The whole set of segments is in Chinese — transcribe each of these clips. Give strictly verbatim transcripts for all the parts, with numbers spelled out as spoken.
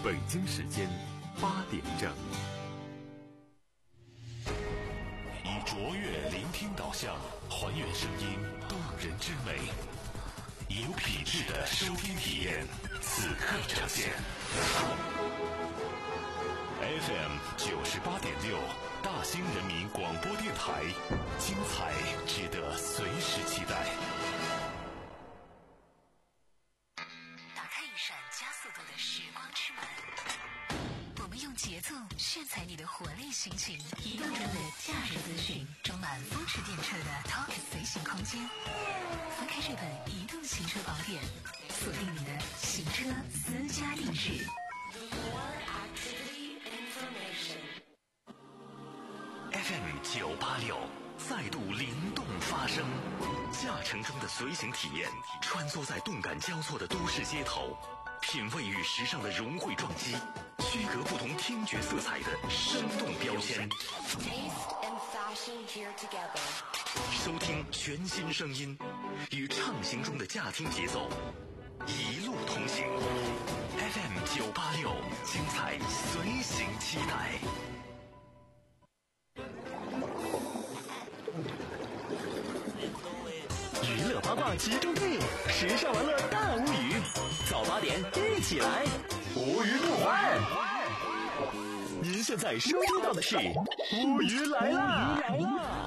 北京时间八点整。 以卓越聆听导向，还原声音动人之美，以有品质的收听体验，此刻呈现。F M 九十八点六，大兴人民广播电台，精彩值得随时期待。 打开一扇加速度的时光之门，我们用节奏炫彩你的活力心情，移动中的驾驶资讯，装满风驰电掣的 Talk 随行空间。翻开这本移动行车宝典，锁定你的行车私家定制。 F M 九八六再度灵动发声，驾乘中的随行体验，穿梭在动感交错的都市街头，品味与时尚的融汇撞击，区隔不同听觉色彩的生动标签。收听全新声音，与畅行中的驾听节奏，一路同行。F M 九八六，精彩随行期待。 娱乐八卦集中地，时尚玩乐大无语。早八点一起来，无语不欢。您现在收听到的是无语来啦！来啦！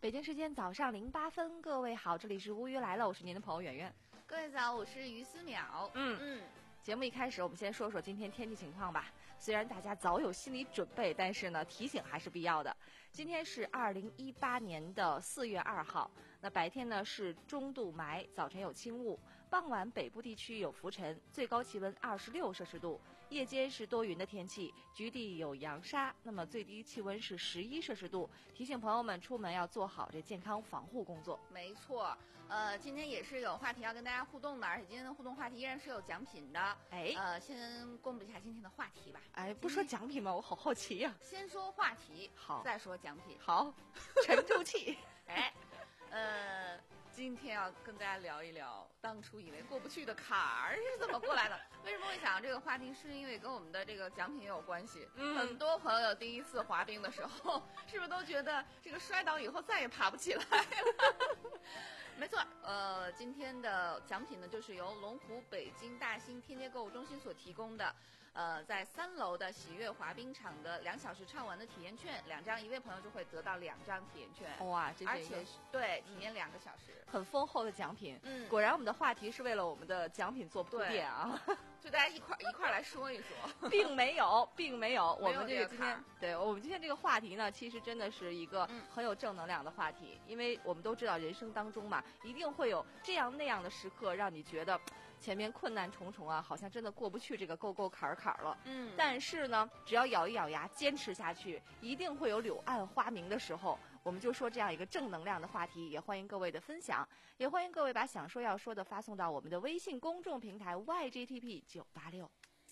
北京时间早上零八分，各位好，这里是乌鱼来了，我是您的朋友圆圆。 各位早，我是于思淼。 嗯嗯，节目一开始，我们先说说今天天气情况吧。虽然大家早有心理准备，但是呢，提醒还是必要的。今天是二零一八年的四月二号，那白天呢是中度霾，早晨有轻雾，傍晚北部地区有浮尘，最高气温二十六摄氏度，夜间是多云的天气，局地有扬沙，那么最低气温是十一摄氏度。提醒朋友们出门要做好这健康防护工作。 没错，呃，今天也是有话题要跟大家互动的，而且今天的互动话题依然是有奖品的。 哎， 呃，先公布一下今天的话题吧。 哎，不说奖品吗？我好好奇呀、啊。 先说话题， 好， 再说奖品。 好，沉住气。 哎，呃，今天要跟大家聊一聊当初以为过不去的坎儿是怎么过来的。为什么会想这个话题？是因为跟我们的这个奖品也有关系。嗯，很多朋友第一次滑冰的时候，是不是都觉得这个摔倒以后再也爬不起来了？没错，呃，今天的奖品呢，就是由龙湖北京大兴天街购物中心所提供的。呃，在三楼的喜悦滑冰场的两小时畅玩的体验券，两张，一位朋友就会得到两张体验券。 哇，这而且是对体验两个小时， 很丰厚的奖品。 嗯， 果然我们的话题是为了我们的奖品做铺垫啊， 就大家一块一块来说一说， 并没有，并没有。我们这个今天，对我们今天这个话题呢，其实真的是一个很有正能量的话题，嗯、因为我们都知道人生当中嘛，一定会有这样那样的时刻，让你觉得前面困难重重啊，好像真的过不去这个沟沟坎坎了。 嗯， 但是呢，只要咬一咬牙，坚持下去，一定会有柳暗花明的时候。我们就说这样一个正能量的话题，也欢迎各位的分享，也欢迎各位把想说要说的发送到我们的微信公众平台 Y G T P 九八六。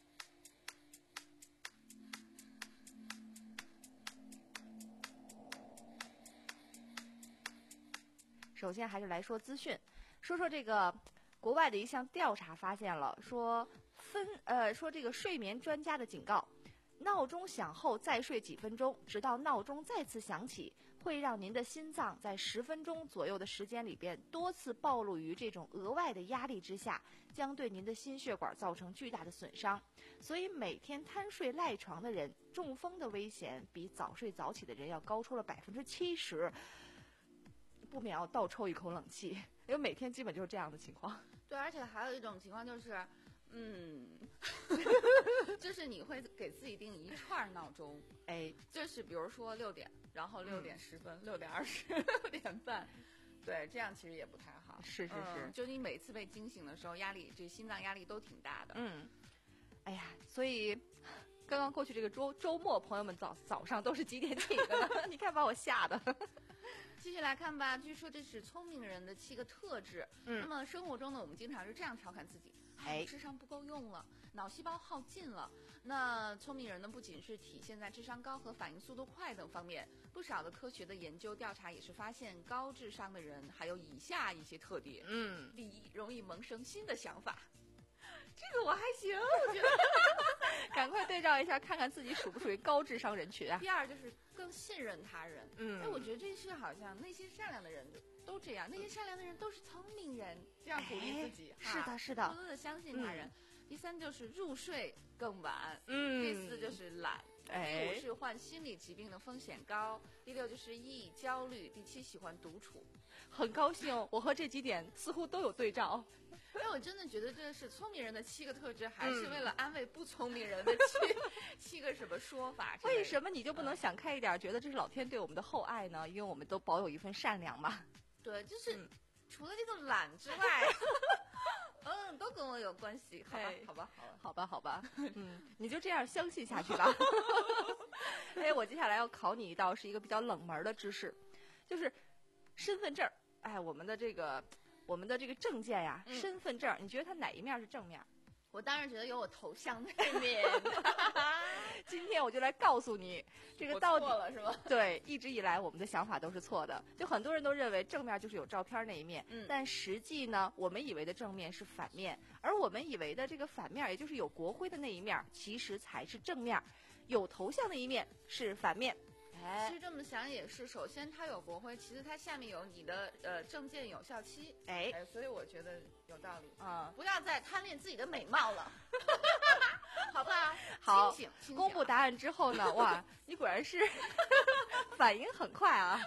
首先还是来说资讯，说说这个国外的一项调查发现了，说分呃说这个睡眠专家的警告，闹钟响后再睡几分钟，直到闹钟再次响起，会让您的心脏在十分钟左右的时间里边多次暴露于这种额外的压力之下，将对您的心血管造成巨大的损伤。所以每天贪睡赖床的人，中风的危险比早睡早起的人要高出了百分之七十。不免要倒抽一口冷气，因为每天基本就是这样的情况。 对，而且还有一种情况就是，嗯，就是你会给自己定一串闹钟， 哎， 就是比如说六点，然后六点十分、六点二十、六点半，对，这样其实也不太好。 是是是， 嗯、就你每次被惊醒的时候，压力，这心脏压力都挺大的。 嗯，哎呀，所以刚刚过去这个周周末，朋友们早早上都是几点起的呢？你看把我吓的。 继续来看吧，据说这是聪明人的七个特质。嗯，那么生活中呢，我们经常是这样调侃自己：哎，智商不够用了，脑细胞耗尽了。那聪明人呢，不仅是体现在智商高和反应速度快等方面，不少的科学的研究调查也是发现，高智商的人还有以下一些特点。 嗯， 第一，容易萌生新的想法。这个我还行，我觉得赶快对照一下，看看自己属不属于高智商人群啊。 第二就是更信任他人， 嗯， 哎，我觉得这是好像内心善良的人都这样，那些善良的人都是聪明人，这样鼓励自己， 哎、是的，是的， 多多的相信他人。嗯、第三就是入睡更晚， 嗯， 第四就是懒。 哎、 第五是患心理疾病的风险高，第六就是易焦虑，第七喜欢独处。 很高兴，我和这几点似乎都有对照。 因为我真的觉得这是聪明人的七个特质，还是为了安慰不聪明人的七、嗯、七个什么说法？ 为什么你就不能想开一点，嗯、觉得这是老天对我们的厚爱呢？因为我们都保有一份善良嘛。 对，就是、嗯、除了这个懒之外。嗯，都跟我有关系，好吧，好吧， 好吧，好吧，嗯，你就这样相信下去吧。哎，我接下来要考你一道是一个比较冷门的知识，就是身份证。哎，我们的这个我们的这个证件呀，嗯、身份证，你觉得它哪一面是正面？ 我当然觉得有我头像那面。 今天我就来告诉你，这个到底错了是吧？ 对，一直以来我们的想法都是错的。就很多人都认为正面就是有照片那一面， 嗯， 但实际呢，我们以为的正面是反面，而我们以为的这个反面，也就是有国徽的那一面，其实才是正面，有头像的一面是反面。 哎，其实这么想也是，首先它有国徽，其实它下面有你的呃证件有效期， 哎， 哎，所以我觉得有道理啊、嗯， 不要再贪恋自己的美貌了，好吧？ 好， 清醒清醒公布答案之后呢，哇，你果然是反应很快啊！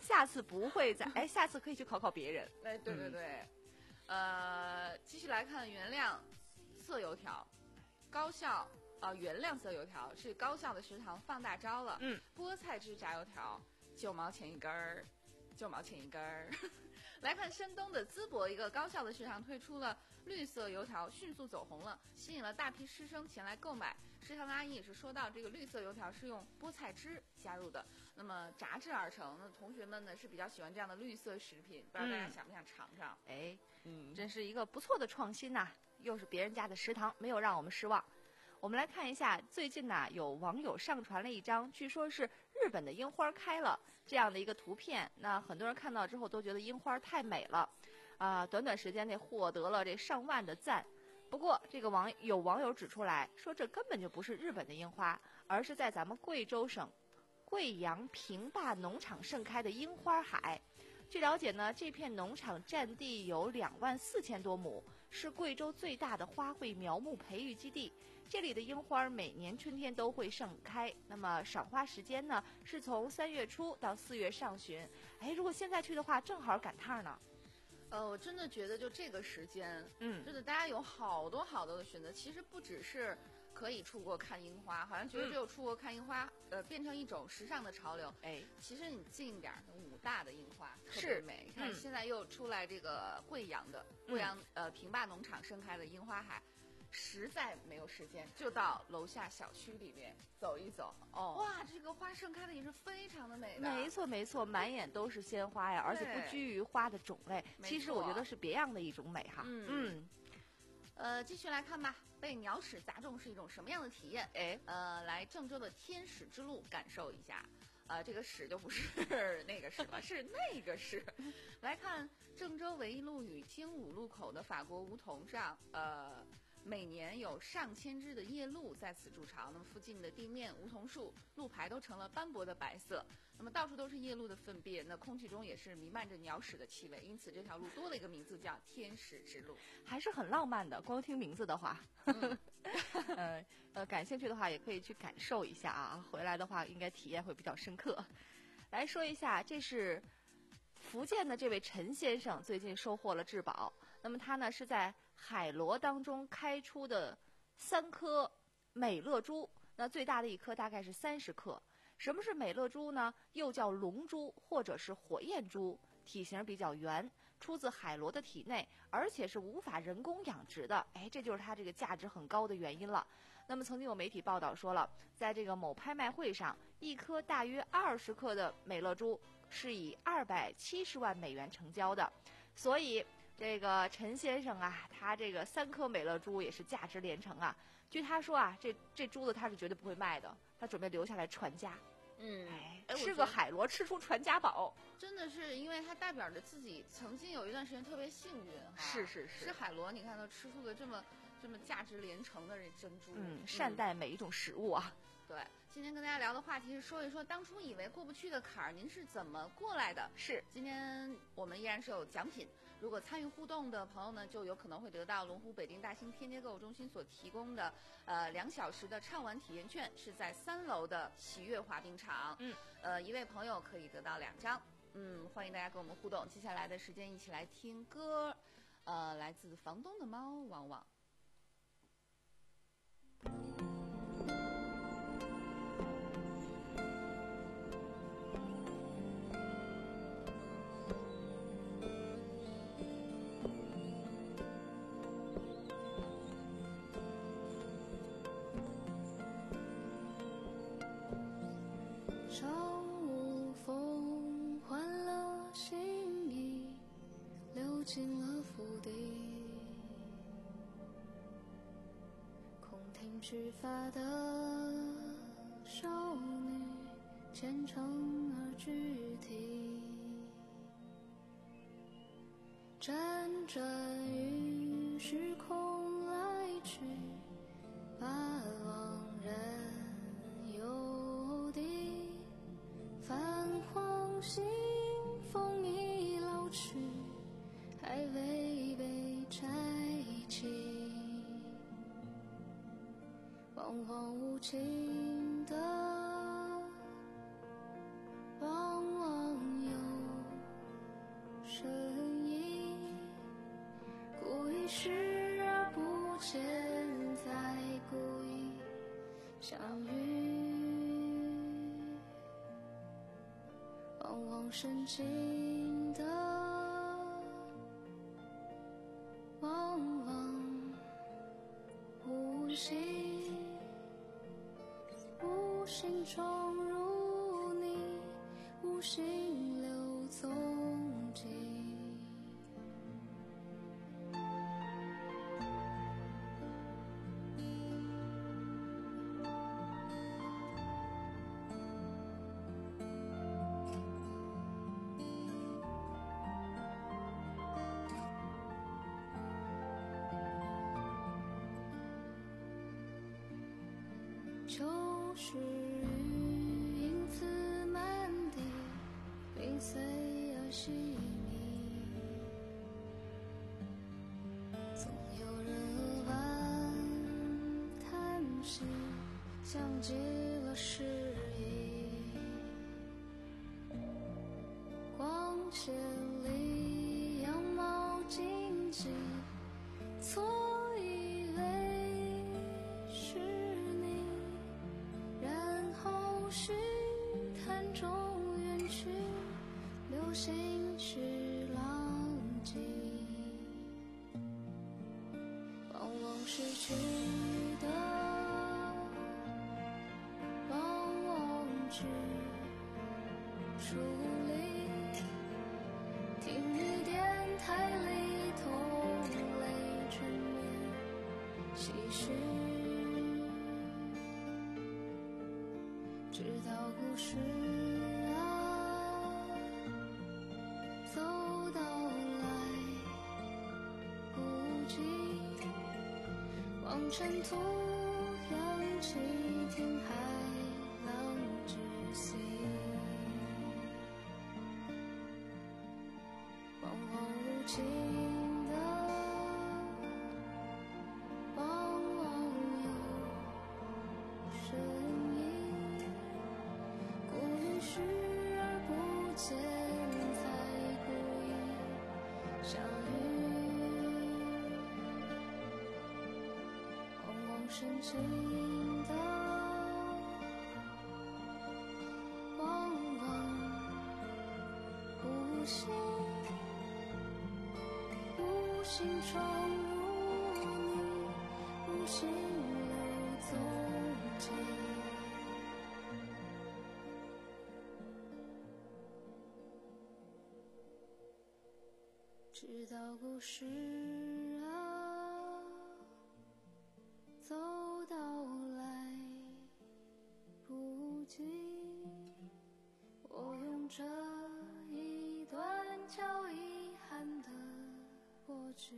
下次不会再，哎，下次可以去考考别人。 哎，对对对，嗯、呃，继续来看原谅色油条，高校呃原谅色油条是高校的食堂放大招了， 嗯， 菠菜汁炸油条九毛钱一根儿，九毛钱一根儿。来看山东的淄博，一个高校的食堂推出了绿色油条，迅速走红了，吸引了大批师生前来购买。食堂的阿姨也是说到，这个绿色油条是用菠菜汁加入的，那么炸制而成。那同学们呢是比较喜欢这样的绿色食品，不知道大家想不想尝尝？ 哎， 嗯， 真是一个不错的创新呐、又是别人家的食堂，没有让我们失望。我们来看一下，最近呢、有网友上传了一张，据说是日本的樱花开了这样的一个图片。那很多人看到之后都觉得樱花太美了，啊、短短时间内获得了这上万的赞。不过，这个网有网友指出来说，这根本就不是日本的樱花，而是在咱们贵州省贵阳平坝农场盛开的樱花海。据了解呢，这片农场占地有两万四千多亩，是贵州最大的花卉苗木培育基地。这里的樱花每年春天都会盛开，那么赏花时间呢是从三月初到四月上旬。哎，如果现在去的话，正好赶趟呢。 呃，我真的觉得就这个时间， 嗯真的大家有好多好多的选择。其实不只是可以出国看樱花，好像觉得只有出国看樱花，呃，变成一种时尚的潮流。 哎， 其实你近一点儿，武大的樱花特别是美。你看嗯现在又出来这个贵阳的贵阳、呃平坝农场盛开的樱花海。实在没有时间，就到楼下小区里面走一走。 哦， 哇，这个花盛开的也是非常的美的。 没错没错，满眼都是鲜花呀，而且不拘于花的种类。 没其实我错觉得是别样的一种美哈。 嗯嗯， 呃，继续来看吧，被鸟屎砸中是一种什么样的体验？ 哎， 呃，来郑州的天使之路感受一下。呃，这个屎就不是那个屎了，是那个屎。来看郑州唯一路与精武路口的法国梧桐上，呃。每年有上千只的夜鹭在此筑巢，那么附近的地面、梧桐树、路牌都成了斑驳的白色，那么到处都是夜鹭的粪便，那空气中也是弥漫着鸟屎的气味，因此这条路多了一个名字叫天使之路， 还是很浪漫的。光听名字的话， 嗯呃呃，感兴趣的话也可以去感受一下啊，回来的话应该体验会比较深刻。来说一下，这是福建的这位陈先生最近收获了至宝，那么他呢是在海螺当中开出的三颗美乐珠，那最大的一颗大概是三十克。什么是美乐珠呢？又叫龙珠或者是火焰珠，体型比较圆，出自海螺的体内，而且是无法人工养殖的。哎，这就是它这个价值很高的原因了。那么曾经有媒体报道说了，在这个某拍卖会上，一颗大约二十克的美乐珠是以二百七十万美元成交的，所以这个陈先生啊，他这个三颗美乐珠也是价值连城啊。据他说啊，这这珠子他是绝对不会卖的，他准备留下来传家。 嗯， 哎， 哎吃个海螺吃出传家宝， 真的是因为它代表着自己曾经有一段时间特别幸运哈。 是是是吃海螺，你看都吃出了这么这么价值连城的这珍珠。 嗯，善待每一种食物啊。 对，今天跟大家聊的话题是说一说当初以为过不去的坎儿，您是怎么过来的？ 是， 今天我们依然是有奖品，如果参与互动的朋友呢，就有可能会得到龙湖北京大兴天街购物中心所提供的呃两小时的畅玩体验券，是在三楼的喜悦滑冰场。 嗯， 呃，一位朋友可以得到两张。嗯，欢迎大家跟我们互动。接下来的时间一起来听歌，呃，来自房东的猫汪汪。 上午风换了新衣，流进了府邸。空庭须发的少女，虔诚而具体，辗转于虚空来去，把往人游地。泛黄信封已老去，还未被拆起，惶惶无情的望望有相遇，往往深情的，往往无心，无心闯入你，无心留踪迹。秋时雨，影子满地，零碎而细腻。总有人晚叹息，像极了诗意。光线里样貌惊奇，错以为是你，然后虚谈中远去，流星去浪迹，往往失去的，往往只疏离。听雨电台里同泪缠绵唏嘘，直到故事啊走到来不及，望尘土扬起，听海浪窒息，往往无情的，往往有深意，故意视而不见，才故意相遇，往往深情的，往往无心，无心闯入你，无心留踪迹。直到故事啊走到来不及，我用这一段较遗憾的过去。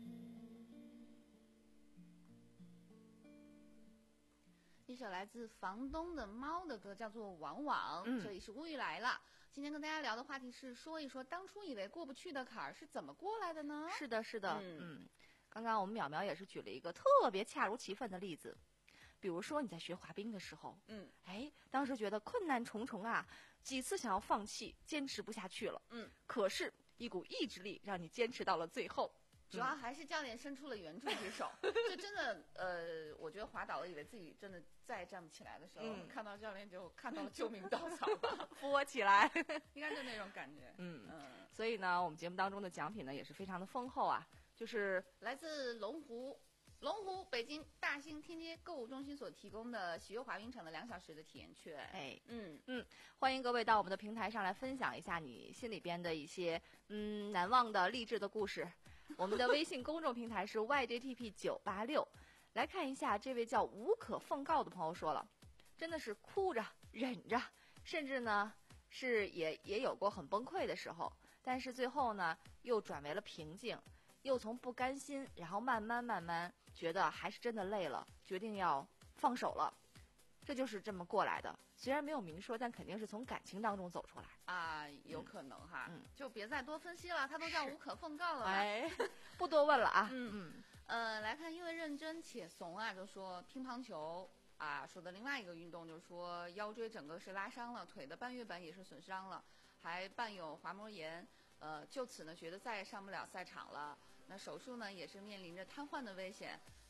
一首来自房东的猫的歌，叫做《往往》。 嗯这里是乌语来了。今天跟大家聊的话题是说一说当初以为过不去的坎儿是怎么过来的呢？ 是的，是的， 嗯嗯，刚刚我们淼淼也是举了一个特别恰如其分的例子，比如说你在学滑冰的时候， 嗯， 哎，当时觉得困难重重啊，几次想要放弃，坚持不下去了， 嗯， 可是，一股意志力让你坚持到了最后。 主要还是教练伸出了援助之手。就真的，呃，我觉得滑倒了，以为自己真的再也站不起来的时候， 嗯看到教练就看到了救命稻草吧， 扶我起来。 应该就那种感觉。 嗯嗯， 所以呢，我们节目当中的奖品呢也是非常的丰厚啊，就是来自龙湖。龙湖北京大兴天街购物中心所提供的喜悦滑冰场的两小时的体验券。 哎， 嗯， 欢迎各位到我们的平台上来分享一下你心里边的一些嗯难忘的励志的故事。我们的微信公众平台是 Y J T P 九八六，来看一下这位叫无可奉告的朋友说了，真的是哭着忍着，甚至呢是也也有过很崩溃的时候，但是最后呢又转为了平静，又从不甘心，然后慢慢慢慢觉得还是真的累了，决定要放手了。这就是这么过来的，虽然没有明说，但肯定是从感情当中走出来。 啊，有可能哈， 嗯就别再多分析了，他都叫无可奉告了吧。 哎，不多问了啊。 嗯嗯， 呃，来看，因为认真且怂啊，就说乒乓球啊，说的另外一个运动就是说腰椎整个是拉伤了，腿的半月板也是损伤了，还伴有滑膜炎，呃，就此呢觉得再也上不了赛场了。那手术呢也是面临着瘫痪的危险。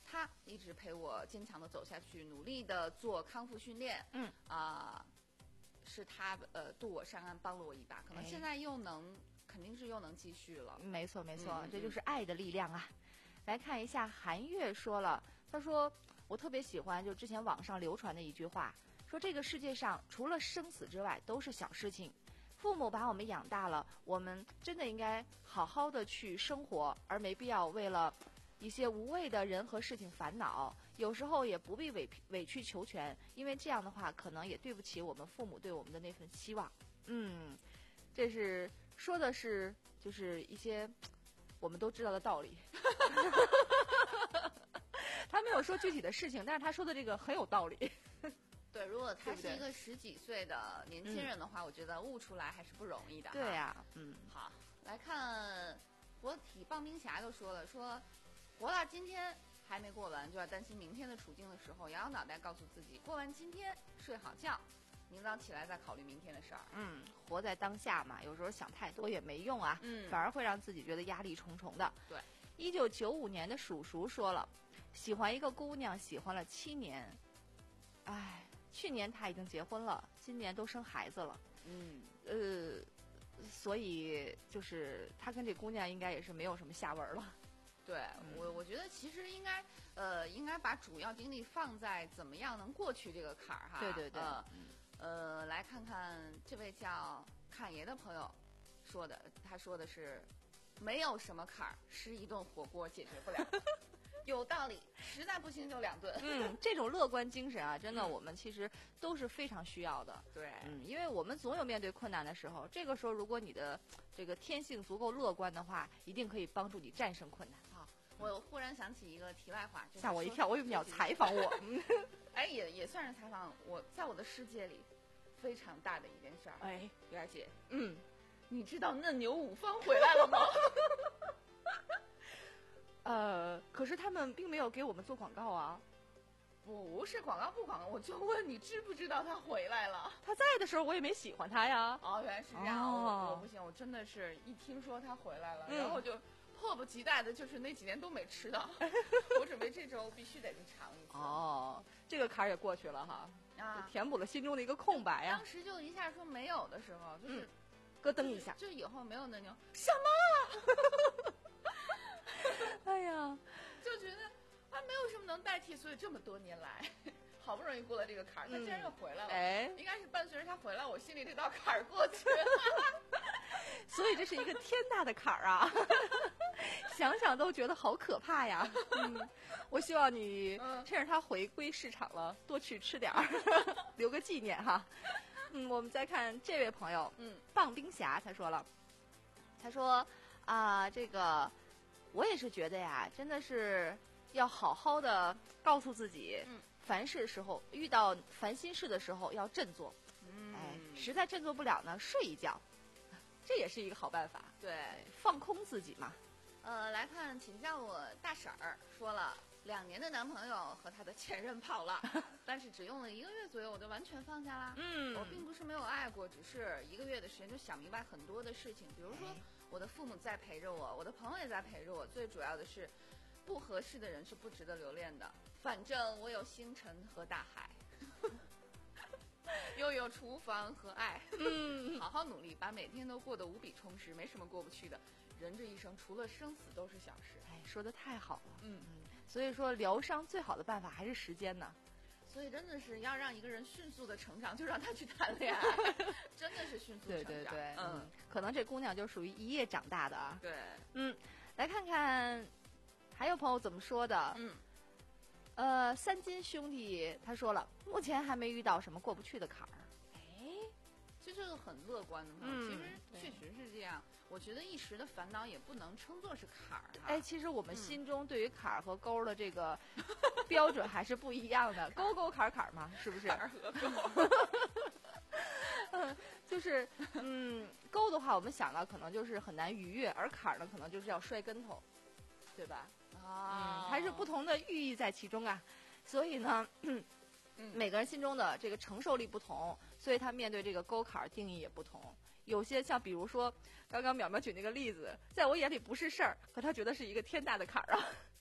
他一直陪我坚强的走下去，努力的做康复训练， 嗯啊、是他呃渡我上岸，帮了我一把，可能哎现在又能，肯定是又能继续了。 没错没错， 嗯这就是爱的力量啊。来看一下韩月说了，他说我特别喜欢就之前网上流传的一句话，说这个世界上除了生死之外都是小事情。父母把我们养大了，我们真的应该好好的去生活，而没必要为了一些无谓的人和事情烦恼。有时候也不必委委曲求全，因为这样的话可能也对不起我们父母对我们的那份期望。嗯，这是说的是就是一些我们都知道的道理。他没有说具体的事情，但是他说的这个很有道理。 对，如果他对不对是一个十几岁的年轻人的话，我觉得悟出来还是不容易的。 对呀、啊，嗯， 好，来看国体棒冰侠就说了，说活到今天还没过完，就要担心明天的处境的时候，摇摇脑袋告诉自己，过完今天睡好觉，明早起来再考虑明天的事儿。 嗯，活在当下嘛，有时候想太多也没用啊， 嗯反而会让自己觉得压力重重的。 对， 一九九五年的叔叔说了，喜欢一个姑娘，喜欢了七年，哎，去年他已经结婚了，今年都生孩子了， 嗯， 呃，所以就是他跟这姑娘应该也是没有什么下文了。 对、 嗯我，我觉得其实应该，呃，应该把主要精力放在怎么样能过去这个坎儿哈。 对对对呃，呃，来看看这位叫侃爷的朋友说的，他说的是，没有什么坎儿是一顿火锅解决不了。有道理，实在不行就两顿。 嗯，这种乐观精神啊，真的嗯我们其实都是非常需要的。 对， 嗯，因为我们总有面对困难的时候，这个时候如果你的这个天性足够乐观的话，一定可以帮助你战胜困难。 好，我忽然想起一个题外话，就是说吓我一跳，我以为你要采访我。嗯哎，也也算是采访我，在我的世界里非常大的一件事儿。 哎， 月儿姐， 嗯， 你知道嫩牛五方回来了吗？ 呃，可是他们并没有给我们做广告啊。 不是广告不广告，我就问你知不知道他回来了？ 他在的时候我也没喜欢他呀。 哦，原来是这样， 哦我我不行，我真的是一听说他回来了， 嗯然后我就迫不及待的，就是那几年都没吃到，我准备这周必须得去尝一次。 哦，这个坎儿也过去了哈， 啊， 填补了心中的一个空白呀当。时就一下说没有的时候，就是、 嗯咯噔一下， 就以后没有嫩牛， 什么？哎呀， 就觉得啊没有什么能代替，所以这么多年来，好不容易过了这个坎儿，他竟然又回来了。 哎， 应该是伴随着他回来，我心里这道坎儿过去了。 所以这是一个天大的坎儿啊！想想都觉得好可怕呀。嗯，我希望你嗯趁着它回归市场了，多去吃点儿，留个纪念哈。嗯，我们再看这位朋友， 嗯， 棒冰侠他说了，他说啊、这个我也是觉得呀，真的是要好好的告诉自己， 嗯， 凡事时候遇到烦心事的时候要振作， 嗯哎，实在振作不了呢，睡一觉，这也是一个好办法， 对， 放空自己嘛。 呃，来看，请叫我大婶儿，说了两年的男朋友和他的前任跑了，但是只用了一个月左右，我就完全放下啦。 嗯我并不是没有爱过，只是一个月的时间就想明白很多的事情，比如说我的父母在陪着我，我的朋友也在陪着我，最主要的是不合适的人是不值得留恋的。反正我有星辰和大海，又有厨房和爱， 嗯， 好好努力，把每天都过得无比充实，没什么过不去的。人这一生除了生死都是小事。 哎，说的太好了。 嗯嗯，所以说疗伤最好的办法还是时间呢。 所以真的是要让一个人迅速的成长，就让他去谈恋爱，真的是迅速成长。 对对对， 嗯， 可能这姑娘就属于一夜长大的啊。 对， 嗯，来看看还有朋友怎么说的。 嗯， 呃，三金兄弟他说了，目前还没遇到什么过不去的坎儿。 哎，这就是很乐观的嘛。 嗯其实对确实是这样。我觉得一时的烦恼也不能称作是坎儿哈。 哎，其实我们嗯心中对于坎儿和沟儿的这个标准还是不一样的，沟沟坎儿坎儿嘛，是不是？ 坎儿和沟。 嗯，就是嗯，沟的话，我们想到可能就是很难逾越，而坎儿呢，可能就是要摔跟头，对吧？ 啊嗯，还是不同的寓意在其中啊。所以呢， 嗯每个人心中的这个承受力不同，所以他面对这个沟坎儿定义也不同。有些像比如说刚刚淼淼举那个例子，在我眼里不是事儿，可他觉得是一个天大的坎儿啊。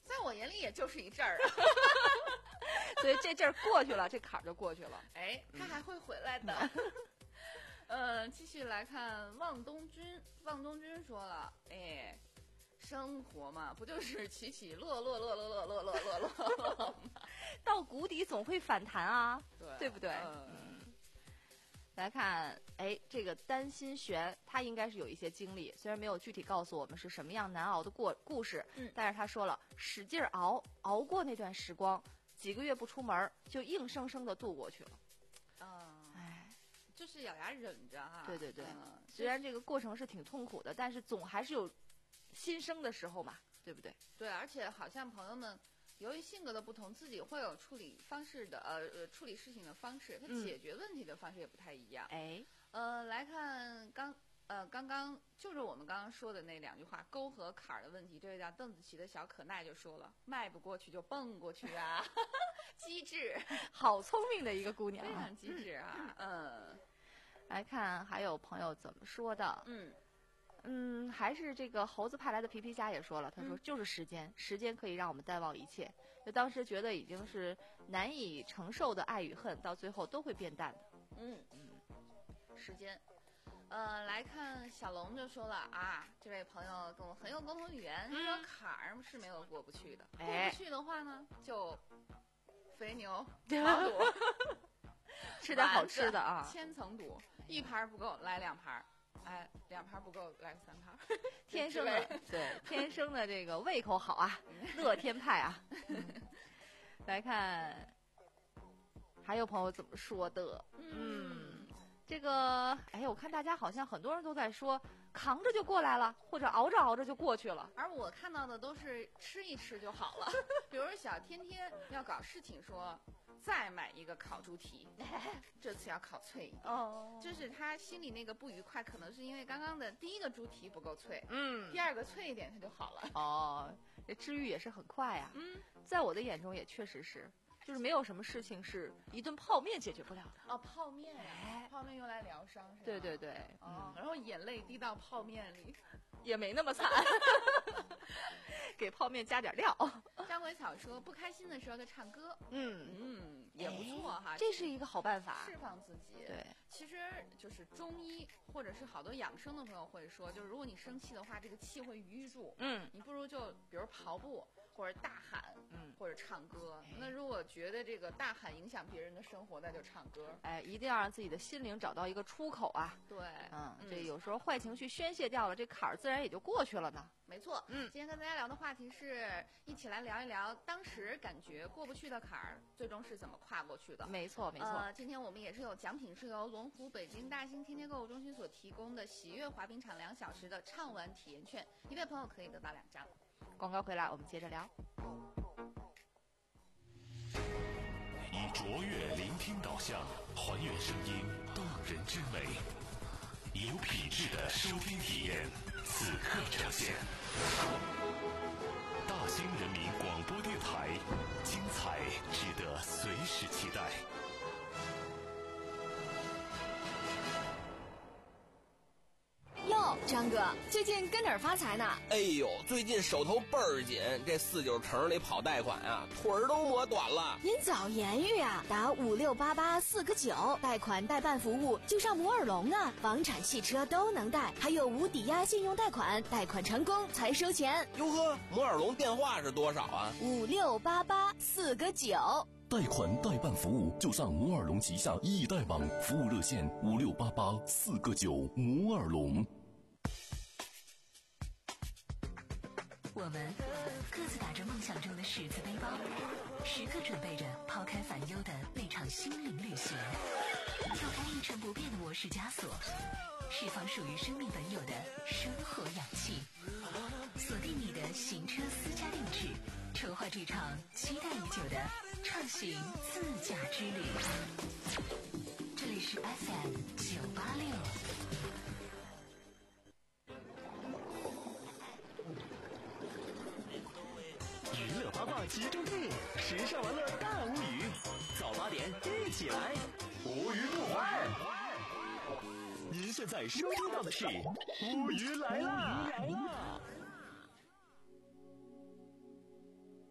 在我眼里也就是一阵儿。 所以这阵儿过去了，这坎儿就过去了。 哎，他还会回来的。呃，继续来看望东君，望东君说了，哎，生活嘛，不就是起起落落落落落落落落落落吗？ 到谷底总会反弹啊， 对， 对不对？ 嗯。 嗯，来看，哎，这个丹心玄，他应该是有一些经历，虽然没有具体告诉我们是什么样难熬的过故事， 嗯， 但是他说了，使劲熬，熬过那段时光，几个月不出门，就硬生生的度过去了。 啊， 哎。 就是咬牙忍着哈。 对对对， 嗯、 虽然这个过程是挺痛苦的，但是总还是有新生的时候嘛，对不对？ 对，而且好像朋友们由于性格的不同，自己会有处理方式的，呃呃，处理事情的方式，他解决问题的方式也不太一样。 哎、 嗯，呃，来看刚呃刚刚就是我们刚刚说的那两句话，沟和坎儿的问题。这位叫邓紫棋的小可耐就说了，迈不过去就蹦过去啊，机智， 好聪明的一个姑娘， 非常机智啊，嗯。 来看还有朋友怎么说的， 嗯嗯，还是这个猴子派来的皮皮虾也说了，他说嗯就是时间，时间可以让我们淡忘一切。就当时觉得已经是难以承受的爱与恨，到最后都会变淡的。 嗯嗯，时间。呃，来看小龙就说了啊，这位朋友跟我很有共同语言，他说坎儿是没有过不去的，过哎不去的话呢，就肥牛毛肚。 吃点好吃的啊， 千层肚，一盘不够来两盘，哎，两盘不够来三盘。 天生的对，天生的这个胃口好啊，乐天派啊。嗯、来看，还有朋友怎么说的？嗯，这个，哎，我看大家好像很多人都在说，扛着就过来了，或者熬着熬着就过去了。 而我看到的都是吃一吃就好了，比如小天天要搞事情说。再买一个烤猪蹄，这次要烤脆一点。 哦， 就是他心里那个不愉快，可能是因为刚刚的第一个猪蹄不够脆， 嗯， 第二个脆一点，它就好了。 哦，这治愈也是很快呀、啊。 嗯， 在我的眼中也确实是，就是没有什么事情是一顿泡面解决不了的。 哦，泡面呀、啊，泡面用来疗伤是吧？ 对对对， 哦，然后眼泪滴到泡面里， 也没那么惨。给泡面加点料。 张鬼草说，不开心的时候就唱歌， 嗯嗯，也不错哈， 这是一个好办法， 释放自己。 对， 其实就是中医或者是好多养生的朋友会说，就是如果你生气的话，这个气会淤住， 嗯， 你不如就比如跑步或者大喊， 嗯， 或者唱歌。那如果觉得这个大喊影响别人的生活，那就唱歌。 哎，一定要让自己的心灵找到一个出口啊。 对， 嗯，这有时候坏情绪宣泄掉了，这坎儿自然也就过去了呢。 没错， 嗯， 今天跟大家聊的话题是一起来聊一聊当时感觉过不去的坎儿，最终是怎么跨过去的。 没错，没错。 呃，今天我们也是有奖品，是由龙湖北京大兴天街购物中心所提供的喜悦滑冰场两小时的畅玩体验券，一位朋友可以得到两张。 广告回来，我们接着聊。 以卓越聆听导向，还原声音动人之美，以有品质的收听体验，此刻呈现。大兴人民广播电台，精彩值得随时期待。 哟，张哥，最近跟哪儿发财呢？ 哎呦，最近手头倍儿紧，这四九城里跑贷款啊，腿儿都磨短了。 您早言语啊，打五六八八四个九，贷款代办服务就上摩尔龙呢，房产、汽车都能贷，还有无抵押信用贷款，贷款成功才收钱。 哟呵，摩尔龙电话是多少啊？ 五六八八四个九。 贷款代办服务就上摩尔龙旗下易贷网，服务热线五六八八四个九。摩尔龙。 我们各自打着梦想中的十字背包，时刻准备着抛开烦忧的那场心灵旅行，跳开一成不变的模式枷锁，释放属于生命本有的生活氧气，锁定你的行车私家定制，筹划这场期待已久的畅行自驾之旅。这里是 F M 九八六。 娱乐八卦集中地，时尚玩乐大无语，早八点一起来，无鱼不欢。您现在收听到的是《乌鱼来了》。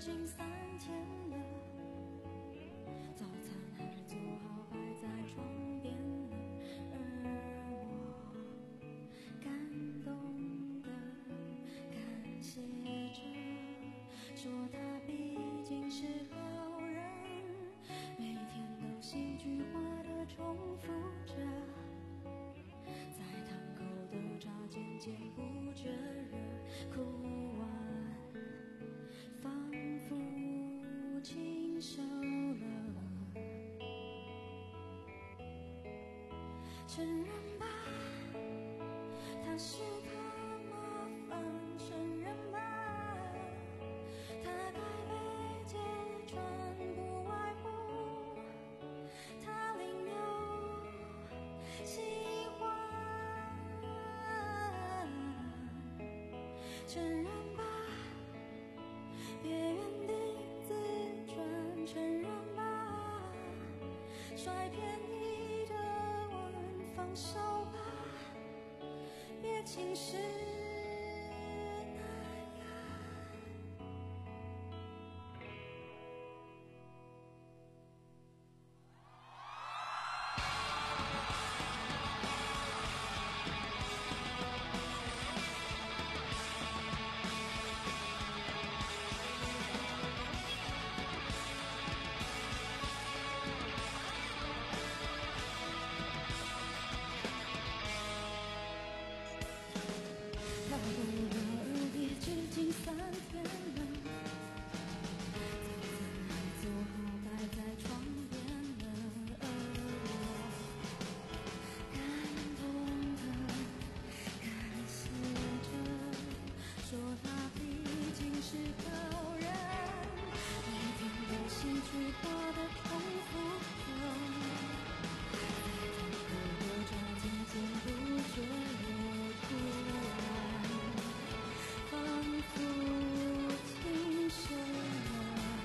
经三天了，早餐还做好摆在床边了，而我感动的感谢着，说他毕竟是好人，每天都戏剧化的重复着，在堂口的茶间间不着热，哭完仿佛清瘦了，承认吧，他是他麻烦，承认吧，他该被揭穿，不外乎他另有喜欢，承认吧，别原地自转，承认吧，甩便宜的吻，放手吧，别轻视难言。他不热而已至今三天了，早餐还做好摆在床边了，而我感动的感谢着，说他毕竟是好人，每天都戏剧化的重复着，在堂口的茶间间不着热，突然仿佛清瘦了，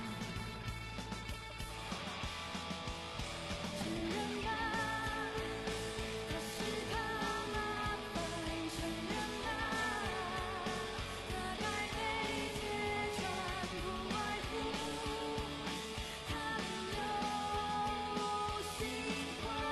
承认吧，他是他麻烦，承认吧，他该被揭穿，不外乎他另有喜欢，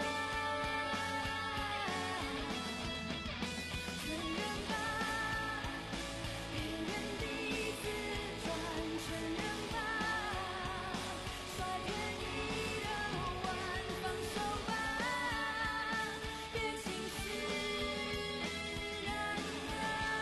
承认吧，别原地自转，承认吧，甩便宜的吻，放手吧，别轻视难言。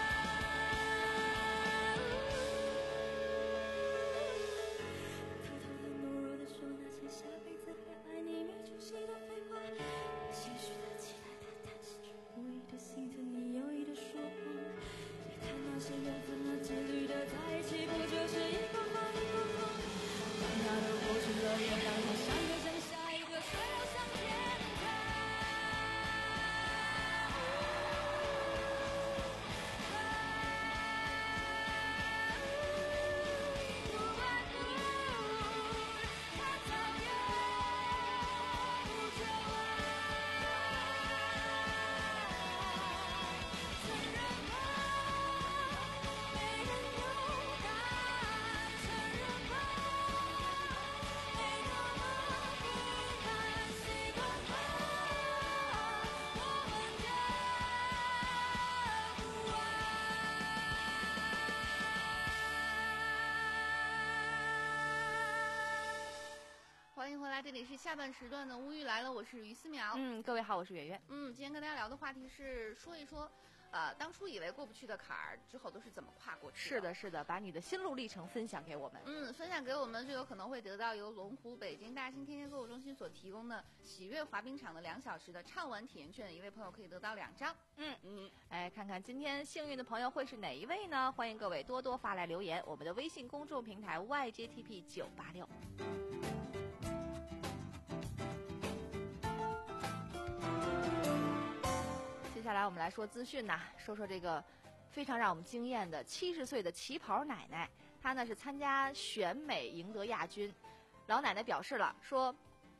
偷偷的懦弱的说那些下辈子还爱你没出息的废话，些许的期待的担心着，无意的心疼你有意的说谎，别看那些缘分和几率的在一起，不就是一个梦一个梦，让它都过去了，也让它下一个剩下一个水流向天堂。不外乎他早有不久啊，承认吧，没人有答案，承认吧，没那么不堪，习惯吧，我们的不安。 欢迎回来，这里是下半时段的《乌鱼来了》，我是于思苗。 嗯，各位好，我是圆圆。 嗯，今天跟大家聊的话题是说一说，呃，当初以为过不去的坎儿，之后都是怎么跨过去的。 是的，是的，把你的心路历程分享给我们。 嗯，分享给我们就有可能会得到由龙湖北京大兴天天购物中心所提供的喜悦滑冰场的两小时的畅玩体验券，一位朋友可以得到两张。 嗯嗯， 哎，看看今天幸运的朋友会是哪一位呢？欢迎各位多多发来留言，我们的微信公众平台 Y J T P 九八六。接下来我们来说资讯呐，说说这个非常让我们惊艳的七十岁的旗袍奶奶，她呢是参加选美赢得亚军。老奶奶表示了，说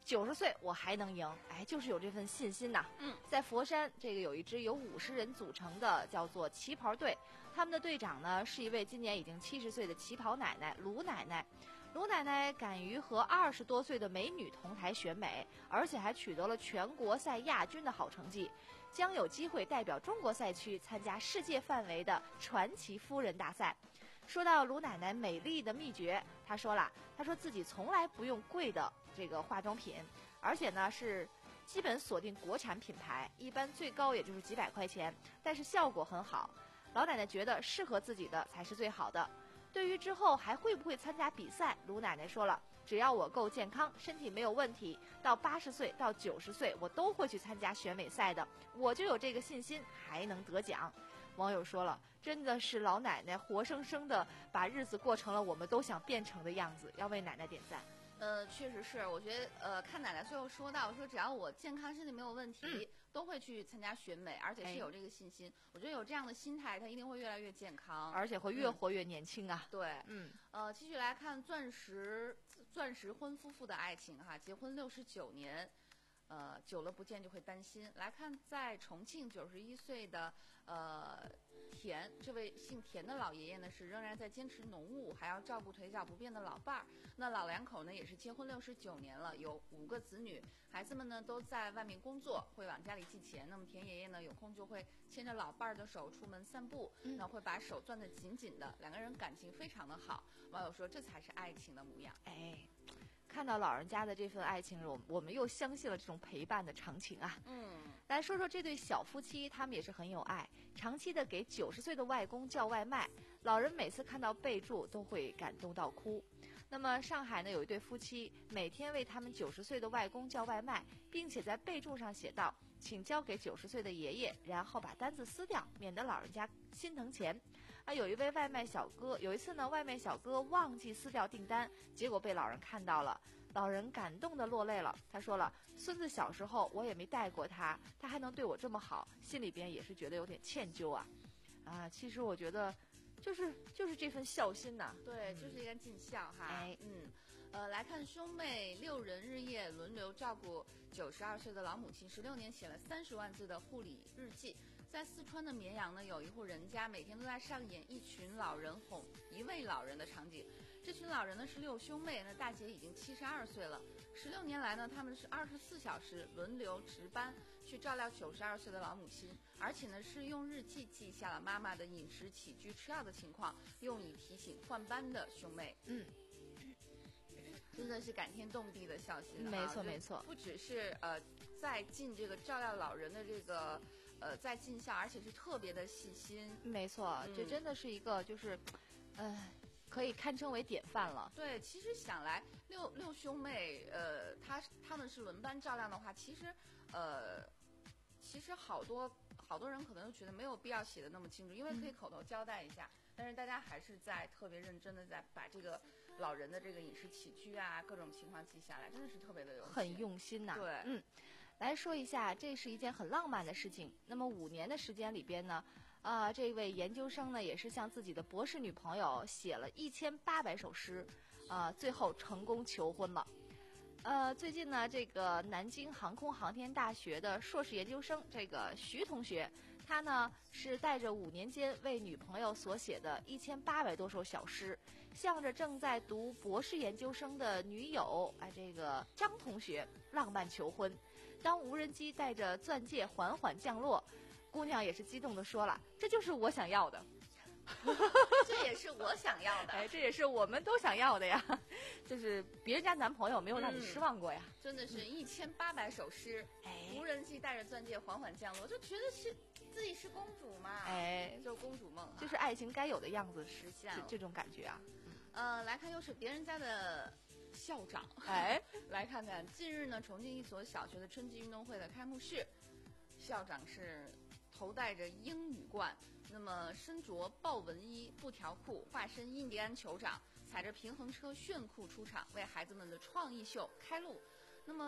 九十岁我还能赢，哎，就是有这份信心呐。 嗯， 在佛山，这个有一支由五十人组成的叫做旗袍队，他们的队长呢是一位今年已经七十岁的旗袍奶奶卢奶奶。卢奶奶敢于和二十多岁的美女同台选美，而且还取得了全国赛亚军的好成绩，将有机会代表中国赛区参加世界范围的传奇夫人大赛。说到卢奶奶美丽的秘诀，她说了，她说自己从来不用贵的这个化妆品，而且呢是基本锁定国产品牌，一般最高也就是几百块钱，但是效果很好。老奶奶觉得适合自己的才是最好的。对于之后还会不会参加比赛，卢奶奶说了，只要我够健康，身体没有问题，到八十岁到九十岁我都会去参加选美赛的，我就有这个信心还能得奖。网友说了，真的是老奶奶活生生的把日子过成了我们都想变成的样子，要为奶奶点赞。 呃，确实是，我觉得呃，看奶奶最后说到说，只要我健康身体没有问题， 嗯、 都会去参加选美，而且是有这个信心。哎、我觉得有这样的心态，她一定会越来越健康， 而且会越活越年轻啊。 嗯、对， 嗯， 呃，继续来看钻石钻石婚夫妇的爱情哈，结婚六十九年。呃，久了不见就会担心。来看，在重庆九十一岁的呃田，这位姓田的老爷爷呢，是仍然在坚持农务，还要照顾腿脚不便的老伴儿。那老两口呢，也是结婚六十九年了，有五个子女，孩子们呢都在外面工作，会往家里寄钱。那么田爷爷呢，有空就会牵着老伴儿的手出门散步， 嗯、 那会把手攥得紧紧的，两个人感情非常的好。网友说，这才是爱情的模样。 哎。看到老人家的这份爱情，我我们又相信了这种陪伴的长情啊。 嗯， 来说说这对小夫妻，他们也是很有爱，长期的给九十岁的外公叫外卖，老人每次看到备注都会感动到哭。那么上海呢，有一对夫妻每天为他们九十岁的外公叫外卖，并且在备注上写道，请交给九十岁的爷爷，然后把单子撕掉，免得老人家心疼钱。啊，有一位外卖小哥，有一次呢，外卖小哥忘记撕掉订单，结果被老人看到了，老人感动的落泪了。他说了，孙子小时候我也没带过他，他还能对我这么好，心里边也是觉得有点歉疚啊。啊，其实我觉得，就是就是这份孝心呐、啊。 对，就是应该尽孝哈。 哎， 嗯，呃，来看兄妹六人日夜轮流照顾九十二岁的老母亲，十六年写了三十万字的护理日记。在四川的绵阳呢，有一户人家每天都在上演一群老人哄一位老人的场景。这群老人呢是六兄妹，那大姐已经七十二岁了。十六年来呢，他们是二十四小时轮流值班去照料九十二岁的老母亲，而且呢是用日记记下了妈妈的饮食起居、吃药的情况，用以提醒换班的兄妹。 嗯。 真的是感天动地的孝心、啊， 没错没错， 不只是呃在尽这个照料老人的这个呃在尽孝，而且是特别的细心。 没错， 嗯、 这真的是一个就是，呃，可以堪称为典范了。 对，其实想来六六兄妹，呃，他他们是轮班照料的话，其实呃，其实好多好多人可能都觉得没有必要写的那么清楚，因为可以口头交代一下，嗯、但是大家还是在特别认真的在把这个。老人的这个饮食起居啊，各种情况记下来，真的是特别的有很用心呐、啊。 对， 嗯，来说一下，这是一件很浪漫的事情。那么五年的时间里边呢，啊、呃，这位研究生呢也是向自己的博士女朋友写了一千八百首诗，啊、呃，最后成功求婚了。呃，最近呢，这个南京航空航天大学的硕士研究生这个徐同学。他呢是带着五年间为女朋友所写的一千八百多首小诗，向着正在读博士研究生的女友哎这个张同学浪漫求婚。当无人机带着钻戒缓缓降落，姑娘也是激动地说了：“这就是我想要的。” 这也是我想要的， 哎，这也是我们都想要的呀。就是别人家男朋友没有让你失望过呀。 嗯、真的是一千八百首诗， 哎， 无人机带着钻戒缓缓降落，就觉得是自己是公主嘛， 哎， 就是公主梦、啊， 就是爱情该有的样子实现了这种感觉啊。 呃，来看又是别人家的校长， 哎， 来看看近日呢，重庆一所小学的春季运动会的开幕式，校长是头戴着英语冠。那么身着豹纹衣、布条裤，化身印第安酋长，踩着平衡车炫酷出场，为孩子们的创意秀开路。那么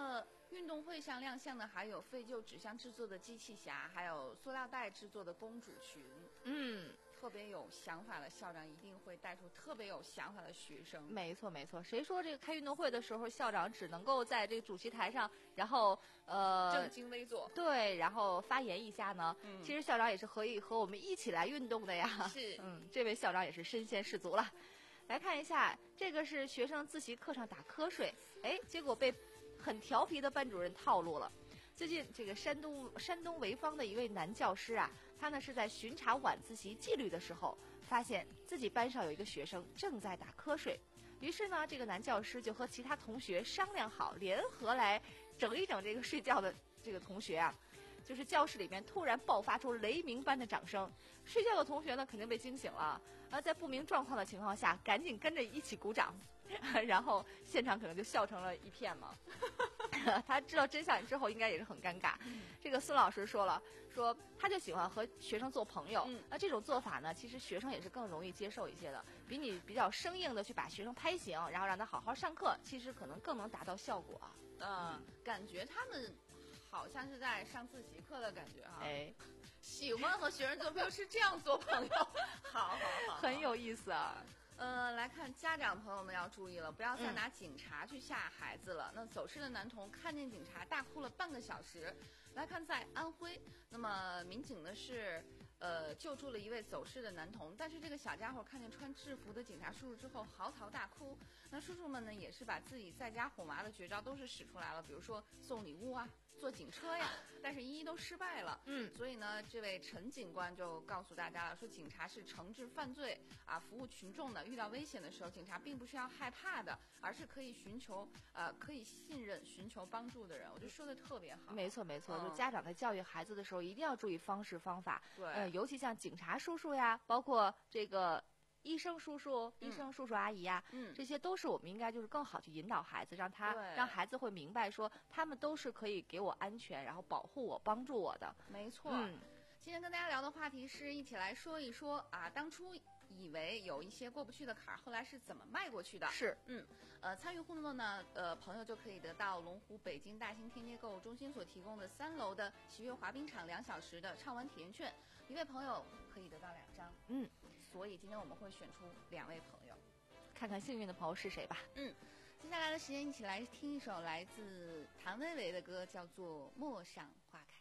运动会上亮相的还有废旧纸箱制作的机器侠，还有塑料袋制作的公主裙。 嗯， 特别有想法的校长一定会带出特别有想法的学生。 没错没错，谁说这个开运动会的时候校长只能够在这个主席台上，然后呃正襟危坐， 对，然后发言一下呢？ 嗯、 其实校长也是可以和我们一起来运动的呀。 是， 嗯，这位校长也是身先士卒了。来看一下，这个是学生自习课上打瞌睡，哎，结果被很调皮的班主任套路了。最近，这个山东山东潍坊的一位男教师啊，他呢是在巡查晚自习纪律的时候，发现自己班上有一个学生正在打瞌睡，于是呢，这个男教师就和其他同学商量好，联合来整一整这个睡觉的这个同学啊。就是教室里面突然爆发出雷鸣般的掌声，睡觉的同学呢肯定被惊醒了，而在不明状况的情况下，赶紧跟着一起鼓掌，然后现场可能就笑成了一片嘛。他知道真相之后，应该也是很尴尬。这个孙老师说了，说他就喜欢和学生做朋友， 嗯、 那这种做法呢，其实学生也是更容易接受一些的，比你比较生硬的去把学生拍醒，然后让他好好上课，其实可能更能达到效果。 呃、嗯，感觉他们好像是在上自习课的感觉哈、啊。 哎， 喜欢和学生做朋友是这样做朋友，好好好， 很有意思啊。 呃，来看家长朋友们要注意了，不要再拿警察去吓孩子了。嗯、那走失的男童看见警察大哭了半个小时。来看在安徽，那么民警呢是呃救助了一位走失的男童，但是这个小家伙看见穿制服的警察叔叔之后嚎啕大哭。那叔叔们呢也是把自己在家哄娃的绝招都是使出来了，比如说送礼物啊，坐警车呀，但是一一都失败了。 嗯， 所以呢，这位陈警官就告诉大家了，说警察是惩治犯罪啊，服务群众的。遇到危险的时候，警察并不是要害怕的，而是可以寻求呃可以信任、寻求帮助的人。我觉得说的特别好。 没错没错， 嗯、 就家长在教育孩子的时候，一定要注意方式方法。 对， 呃，尤其像警察叔叔呀，包括这个。医生叔叔、医生叔叔阿姨呀、 嗯， 这些都是我们应该就是更好去引导孩子，让他让孩子会明白说，他们都是可以给我安全，然后保护我、帮助我的。 没错。 嗯， 今天跟大家聊的话题是一起来说一说啊，当初以为有一些过不去的坎儿，后来是怎么迈过去的？ 是， 嗯，呃，参与互动呢，呃，朋友就可以得到龙湖北京大兴天阶购物中心所提供的三楼的喜悦滑冰场两小时的畅玩体验券，一位朋友可以得到两张。 嗯。 所以今天我们会选出两位朋友， 看看幸运的朋友是谁吧。 嗯，接下来的时间一起来听一首来自谭维维的歌，叫做《陌上花开》。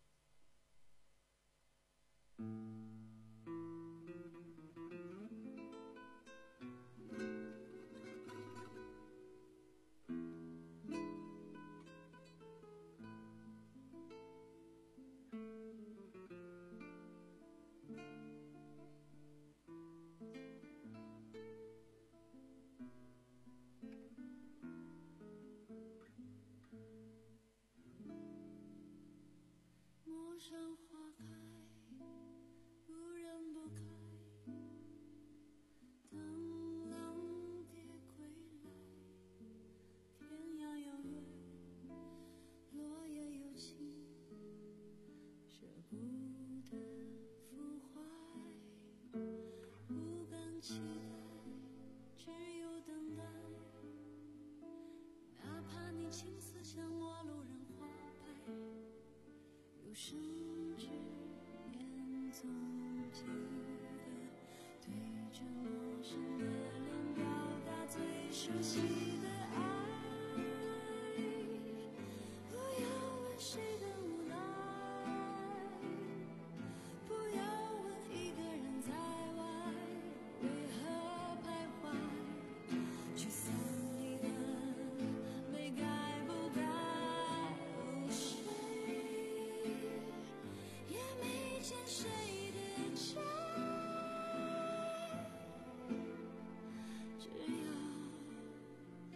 陌上花开，无人不开。当浪蝶归来，天涯遥远，落叶有情，舍不得腐坏，不敢期待，只有等待。哪怕你青丝像陌路人花白，有生之年总记得，对着陌生的脸表达最熟悉的爱。不要问谁的无奈，不要问一个人在外为何徘徊，去思你的美该不该，哦，谁也没见谁的债，只要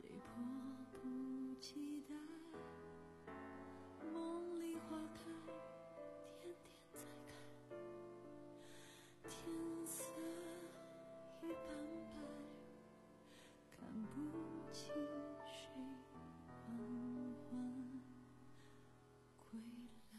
谁迫不及待，梦里花开，天天在开，天色已斑白，看不清谁缓缓归来。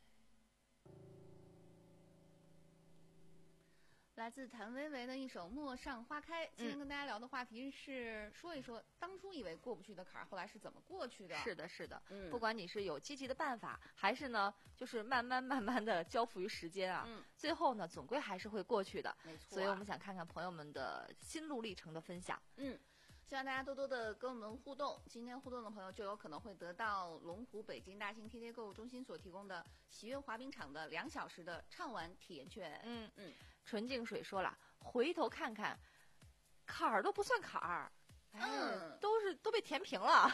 来自谭维维的一首《陌上花开》。今天跟大家聊的话题是说一说当初以为过不去的坎儿，后来是怎么过去的。 是的，是的。 嗯， 不管你是有积极的办法，还是呢，就是慢慢慢慢的交付于时间啊， 嗯， 最后呢，总归还是会过去的。 没错啊。 所以我们想看看朋友们的心路历程的分享。 嗯。希望大家多多的跟我们互动。今天互动的朋友就有可能会得到龙湖北京大型贴贴购物中心所提供的喜悦滑冰场的两小时的畅玩体验券。 嗯嗯， 纯净水说了，回头看看，坎儿都不算坎儿，哎、 嗯， 都是都被填平了。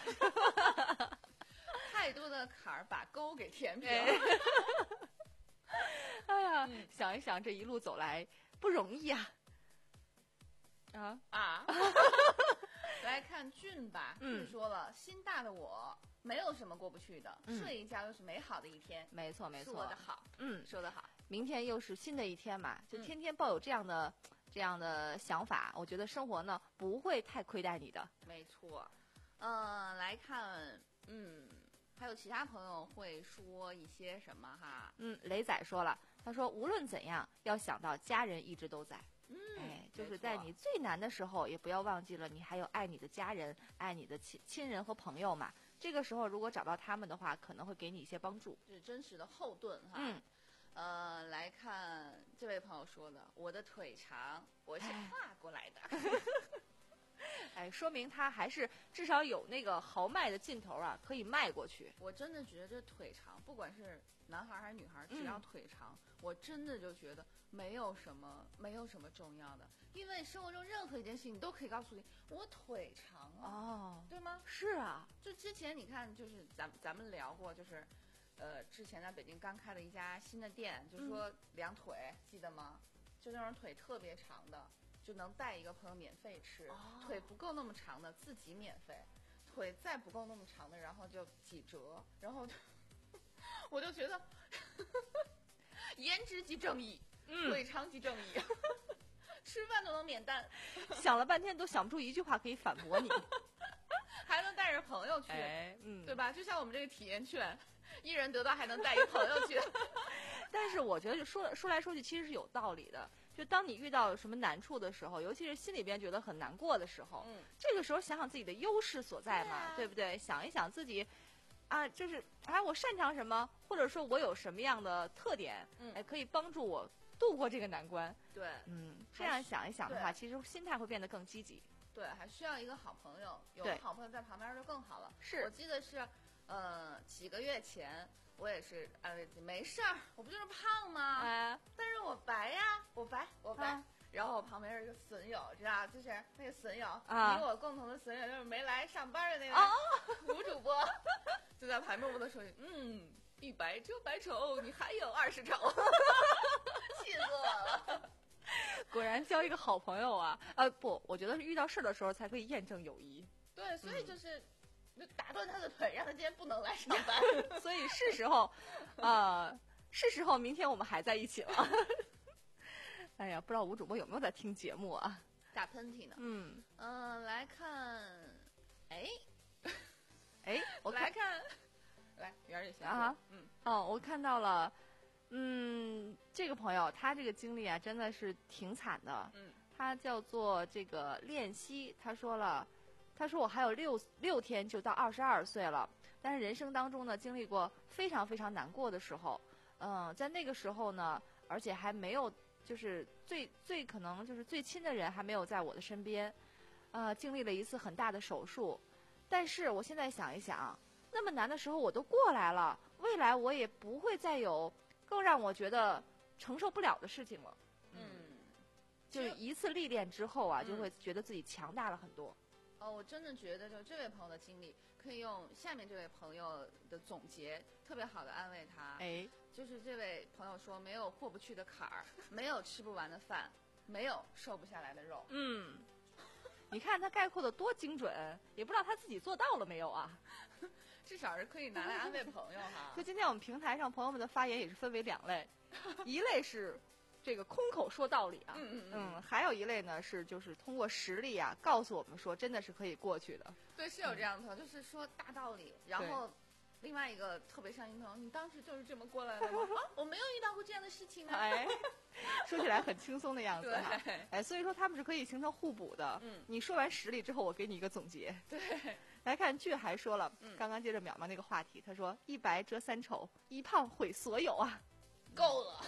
太多的坎儿把沟给填平了。 哎呀、 嗯， 想一想这一路走来不容易啊。啊啊！来看俊吧，俊说了，心大的我没有什么过不去的， 嗯、 睡一觉又是美好的一天。 没错没错， 说得好， 嗯， 说得好。 明天又是新的一天嘛，就天天抱有这样的、嗯、这样的想法，我觉得生活呢不会太亏待你的。 没错，嗯、呃，来看，嗯，还有其他朋友会说一些什么哈？ 嗯，雷仔说了，他说无论怎样，要想到家人一直都在。 嗯， 哎，就是在你最难的时候，也不要忘记了，你还有爱你的家人，爱你的亲亲人和朋友嘛。这个时候，如果找到他们的话，可能会给你一些帮助， 这是真实的后盾哈。 嗯， 呃，来看这位朋友说的，我的腿长，我是跨过来的。 哎，说明他还是至少有那个豪迈的劲头啊，可以迈过去。 我真的觉得这腿长，不管是男孩还是女孩，只要腿长，嗯、我真的就觉得没有什么没有什么重要的，因为生活中任何一件事情你都可以告诉你我腿长啊， 哦， 对吗？ 是啊， 就之前你看，就是咱咱们聊过，就是呃，之前在北京刚开了一家新的店，就说量腿，嗯、记得吗？就那种腿特别长的。就能带一个朋友免费吃，哦、腿不够那么长的自己免费，腿再不够那么长的，然后就几折，然后就我就觉得颜值即正义， 嗯、 腿长即正义，吃饭都能免单。 想了半天都想不出一句话可以反驳你， 还能带着朋友去， 哎嗯、 对吧？就像我们这个体验券，一人得到还能带一朋友去。 但是我觉得就说说来说去，其实是有道理的。就当你遇到什么难处的时候，尤其是心里边觉得很难过的时候， 嗯， 这个时候想想自己的优势所在嘛， 对,、啊、对不对？想一想自己，啊，就是哎，我擅长什么，或者说我有什么样的特点， 嗯， 哎，可以帮助我度过这个难关。 对， 嗯，这样想一想的话，其实心态会变得更积极。 对，还需要一个好朋友，有个好朋友在旁边就更好了。 是， 我记得是，呃，几个月前。我也是安慰自己，没事儿，我不就是胖吗？ 啊， 但是我白呀，我白，我白。啊、然后我旁边有一个损友，知道，就是那个损友， 啊， 你我共同的损友，就是没来上班的那个吴主播，就在旁边跟我说：“嗯，一白遮百丑，你还有二十丑。”气死我了！ 果然交一个好朋友啊！呃，不，我觉得是遇到事的时候才可以验证友谊。 对，所以就是。嗯就打断他的腿，让他今天不能来上班。 所以是时候，呃，是时候明天我们还在一起了。哎呀，不知道吴主播有没有在听节目啊？ 打喷嚏呢。 嗯嗯、呃，来看，哎， 哎，我来看，来圆儿姐先啊， 嗯， 哦，我看到了，嗯，这个朋友他这个经历啊，真的是挺惨的。 嗯， 他叫做这个练习，他说了。他说我还有六六天就到二十二岁了，但是人生当中呢，经历过非常非常难过的时候，嗯、呃，在那个时候呢，而且还没有，就是最最可能就是最亲的人还没有在我的身边，呃，经历了一次很大的手术，但是我现在想一想，那么难的时候我都过来了，未来我也不会再有更让我觉得承受不了的事情了。 嗯， 就是一次历练之后啊， 嗯、 就会觉得自己强大了很多。 哦，我真的觉得，就这位朋友的经历，可以用下面这位朋友的总结，特别好的安慰他。 哎， 就是这位朋友说，没有过不去的坎儿，没有吃不完的饭，没有瘦不下来的肉。 嗯， 你看他概括的多精准，也不知道他自己做到了没有啊。 至少是可以拿来安慰朋友哈。 就今天我们平台上朋友们的发言也是分为两类，一类是这个空口说道理啊， 嗯嗯嗯，还有一类呢是就是通过实力啊告诉我们说真的是可以过去的。 对，是有这样的，就是说大道理，然后。另外一个特别上心头，你当时就是这么过来的吗？啊，我没有遇到过这样的事情啊。 哎，说起来很轻松的样子哈。 对， 哎，所以说他们是可以形成互补的。 嗯， 你说完实力之后，我给你一个总结。 对， 来看剧还说了， 嗯、 刚刚接着淼淼那个话题，他说一白遮三丑，一胖毁所有啊， 够了，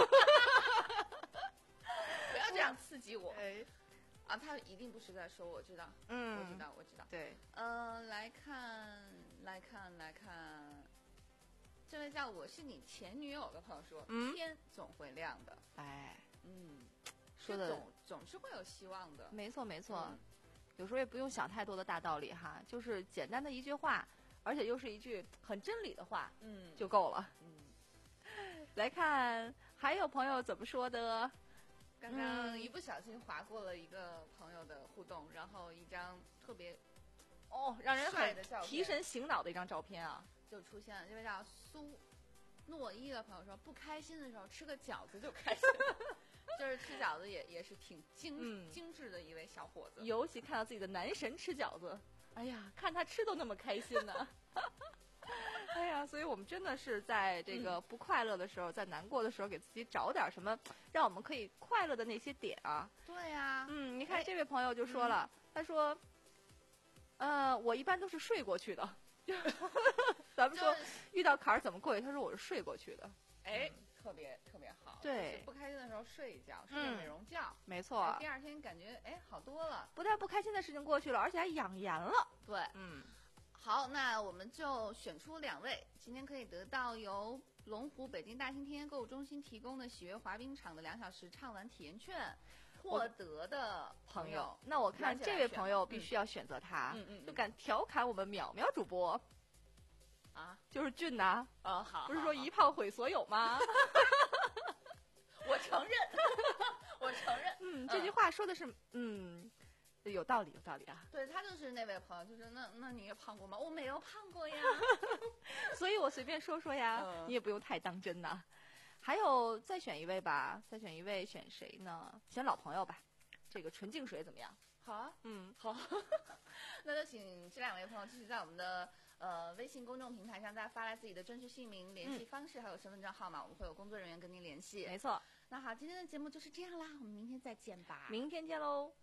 不要这样刺激我。 哎。 啊，他一定不是在说，我知道， 嗯， 我知道，我知道。 对， 呃，来看，来看，来看，这位叫我是你前女友的朋友说， 嗯、 天总会亮的。 哎， 嗯， 说的总总是会有希望的。 没错，没错、 嗯。 有时候也不用想太多的大道理哈，就是简单的一句话，而且又是一句很真理的话， 嗯， 就够了。 嗯， 来看还有朋友怎么说的。 刚刚一不小心划过了一个朋友的互动，然后一张特别哦让人很提神醒脑的一张照片啊， 就出现了。这位叫苏诺伊的朋友说，不开心的时候吃个饺子就开心了，就是吃饺子也也是挺精、嗯、精致的一位小伙子。 尤其看到自己的男神吃饺子，哎呀，看他吃都那么开心呢。哎呀，所以我们真的是在这个不快乐的时候，嗯、在难过的时候，给自己找点什么，让我们可以快乐的那些点啊。 对呀、啊， 嗯，你看这位朋友就说了，嗯、他说，呃，我一般都是睡过去的。咱们说、就是、遇到坎儿怎么过去？他说我是睡过去的。 哎，嗯、特别特别好。 对， 就是不开心的时候睡一觉，睡个美容觉。 嗯、没错。 第二天感觉哎好多了， 不但不开心的事情过去了，而且还养颜了。 对， 嗯。 好，那我们就选出两位，今天可以得到由龙湖北京大兴天购物中心提供的喜悦滑冰场的两小时畅玩体验券获得的朋友。 那我看这位朋友必须要选择他， 嗯嗯， 就敢调侃我们淼淼主播啊， 就是俊呐、 啊，哦好， 不是说一炮毁所有吗？ 我承认，我承认， 嗯，这句话说的是嗯。有道理，有道理啊！ 对，他就是那位朋友，就是那那你也胖过吗？我没有胖过呀， 所以我随便说说呀，嗯、你也不用太当真呐。还有再选一位吧，再选一位，选谁呢？选老朋友吧，这个纯净水怎么样？ 好啊， 嗯， 好。那就请这两位朋友继续在我们的呃微信公众平台上，大家发来自己的真实姓名、联系方式、嗯、还有身份证号码，我们会有工作人员跟您联系。 没错。 那好，今天的节目就是这样啦，我们明天再见吧。 明天见喽。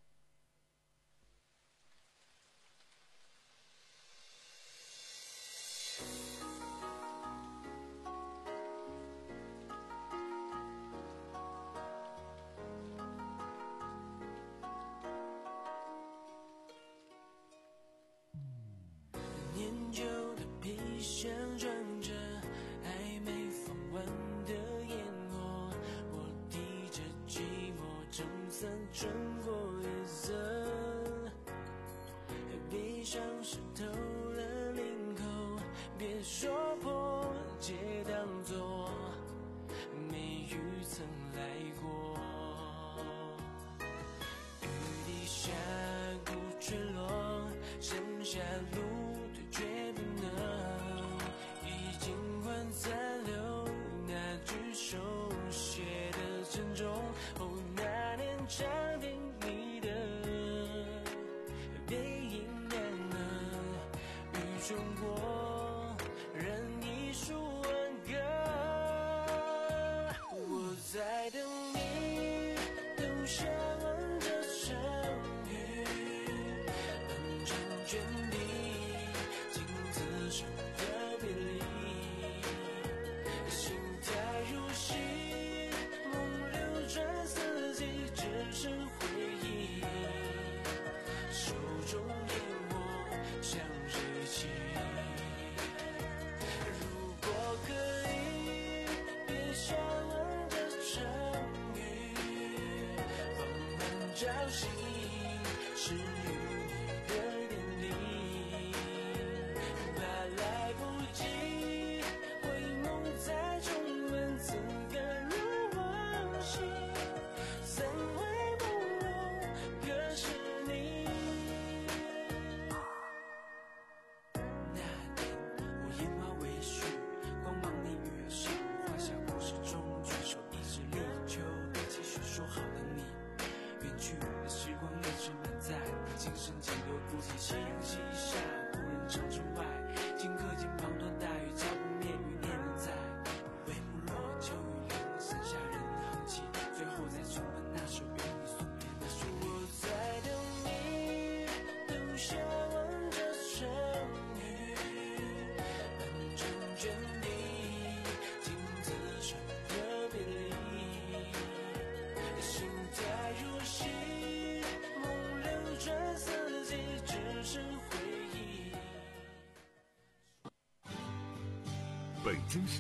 年久的皮箱装着还没放完的烟火，我提着寂寞撑伞穿过夜色，悲伤湿透了领口，别说破，皆当作没雨曾来过。雨滴下鼓吹落，剩下路绝不能已经涣散留那句手写的珍重。哦，那年长亭你的背影亮了，雨中过任一束挽歌。我在等你，都向往这场雨，漫长卷地镜子上的别离，心态如洗，梦流转四季，只剩回忆，手中烟火像锐气。如果可以，别向往这场雨，放本真实